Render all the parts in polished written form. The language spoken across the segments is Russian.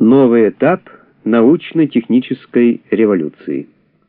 Новый этап научно-технической революции.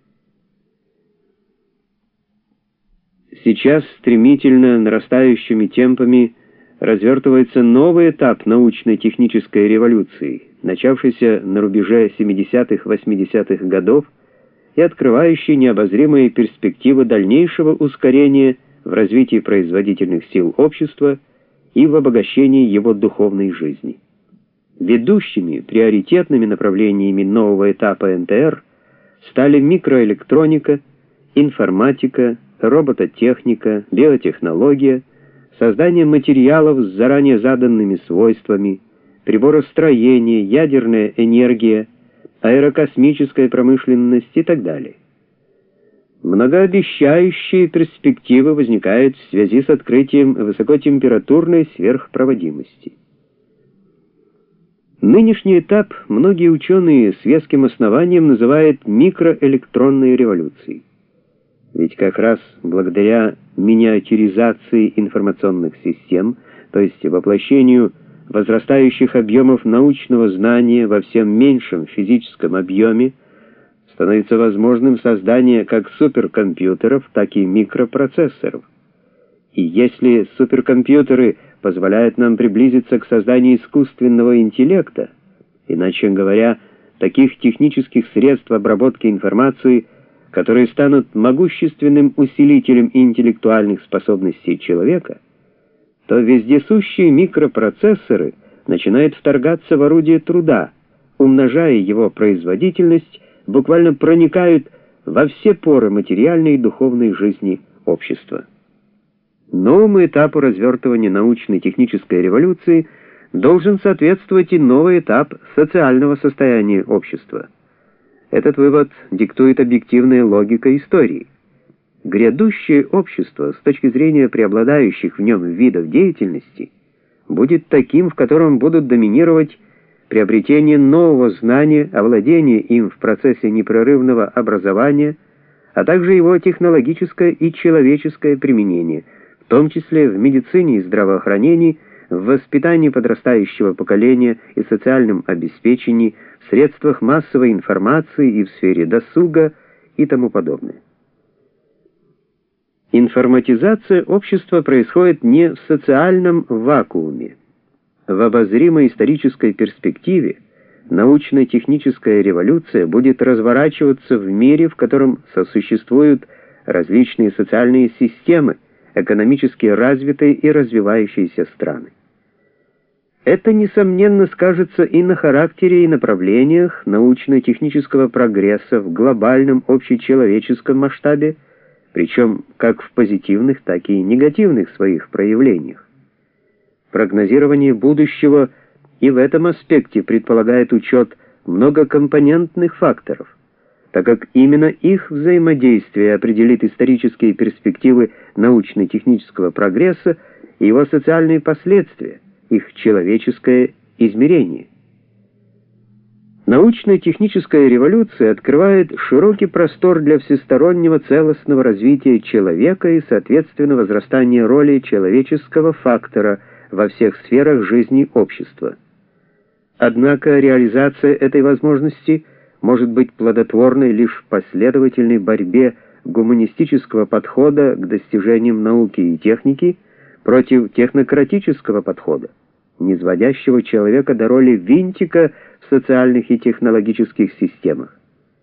Сейчас стремительно нарастающими темпами развертывается новый этап научно-технической революции, начавшийся на рубеже 70-80-х годов и открывающий необозримые перспективы дальнейшего ускорения в развитии производительных сил общества и в обогащении его духовной жизни. Ведущими приоритетными направлениями нового этапа НТР стали микроэлектроника, информатика, робототехника, биотехнология, создание материалов с заранее заданными свойствами, приборостроение, ядерная энергия, аэрокосмическая промышленность и так далее. Многообещающие перспективы возникают в связи с открытием высокотемпературной сверхпроводимости. Нынешний этап многие ученые с веским основанием называют микроэлектронной революцией. Ведь как раз благодаря миниатюризации информационных систем, то есть воплощению возрастающих объемов научного знания во всем меньшем физическом объеме, становится возможным создание как суперкомпьютеров, так и микропроцессоров. И если суперкомпьютеры позволяют нам приблизиться к созданию искусственного интеллекта, иначе говоря, таких технических средств обработки информации, которые станут могущественным усилителем интеллектуальных способностей человека, то вездесущие микропроцессоры начинают вторгаться в орудие труда, умножая его производительность, буквально проникают во все поры материальной и духовной жизни общества. Новому этапу развертывания научно-технической революции должен соответствовать и новый этап социального состояния общества. Этот вывод диктует объективная логика истории. Грядущее общество, с точки зрения преобладающих в нем видов деятельности, будет таким, в котором будут доминировать приобретение нового знания, овладение им в процессе непрерывного образования, а также его технологическое и человеческое применение, в том числе в медицине и здравоохранении, в воспитании подрастающего поколения и социальном обеспечении, в средствах массовой информации и в сфере досуга и тому подобное. Информатизация общества происходит не в социальном вакууме. В обозримой исторической перспективе научно-техническая революция будет разворачиваться в мире, в котором сосуществуют различные социальные системы, экономически развитые и развивающиеся страны. Это, несомненно, скажется и на характере и направлениях научно-технического прогресса в глобальном общечеловеческом масштабе, причем как в позитивных, так и негативных своих проявлениях. Прогнозирование будущего и в этом аспекте предполагает учет многокомпонентных факторов, так как именно их взаимодействие определит исторические перспективы научно-технического прогресса и его социальные последствия, их человеческое измерение. Научно-техническая революция открывает широкий простор для всестороннего целостного развития человека и, соответственно, возрастания роли человеческого фактора во всех сферах жизни общества. Однако реализация этой возможности может быть плодотворной лишь в последовательной борьбе гуманистического подхода к достижениям науки и техники против технократического подхода, низводящего человека до роли винтика в социальных и технологических системах.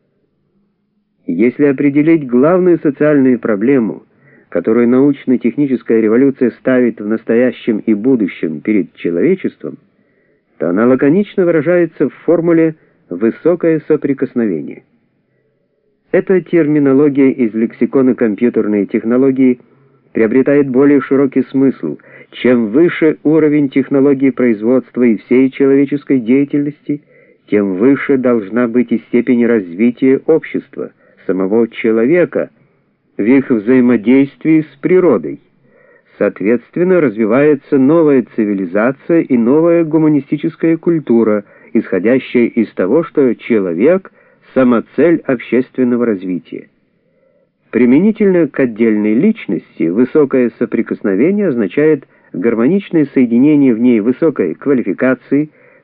Если определить главную социальную проблему, которую научно-техническая революция ставит в настоящем и будущем перед человечеством, то она лаконично выражается в формуле «высокое соприкосновение». Эта терминология из лексикона компьютерной технологии приобретает более широкий смысл. Чем выше уровень технологии производства и всей человеческой деятельности, тем выше должна быть и степень развития общества, самого человека, в их взаимодействии с природой. Соответственно, развивается новая цивилизация и новая гуманистическая культура, исходящая из того, что человек — самоцель общественного развития. Применительно к отдельной личности высокое соприкосновение означает гармоничное соединение в ней высокой квалификации,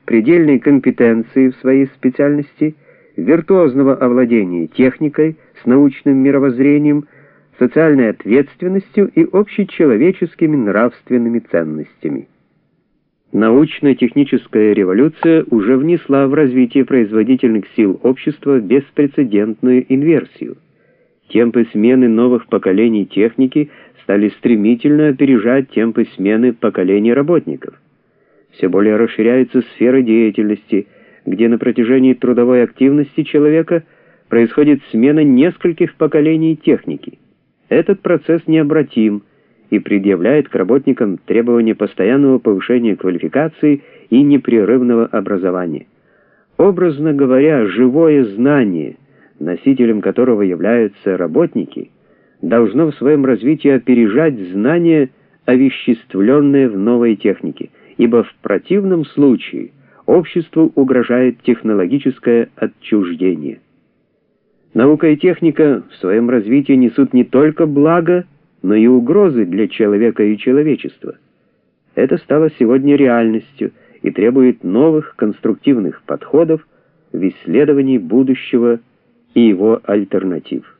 предельной компетенции в своей специальности, виртуозного овладения техникой с научным мировоззрением, социальной ответственностью и общечеловеческими нравственными ценностями. Научно-техническая революция уже внесла в развитие производительных сил общества беспрецедентную инверсию. Темпы смены новых поколений техники стали стремительно опережать темпы смены поколений работников. Все более расширяются сферы деятельности, где на протяжении трудовой активности человека происходит смена нескольких поколений техники. Этот процесс необратим и предъявляет к работникам требования постоянного повышения квалификации и непрерывного образования. Образно говоря, живое знание, носителем которого являются работники, должно в своем развитии опережать знания, овеществленные в новой технике, ибо в противном случае обществу угрожает технологическое отчуждение. Наука и техника в своем развитии несут не только благо, но и угрозы для человека и человечества. Это стало сегодня реальностью и требует новых конструктивных подходов в исследовании будущего и его альтернатив.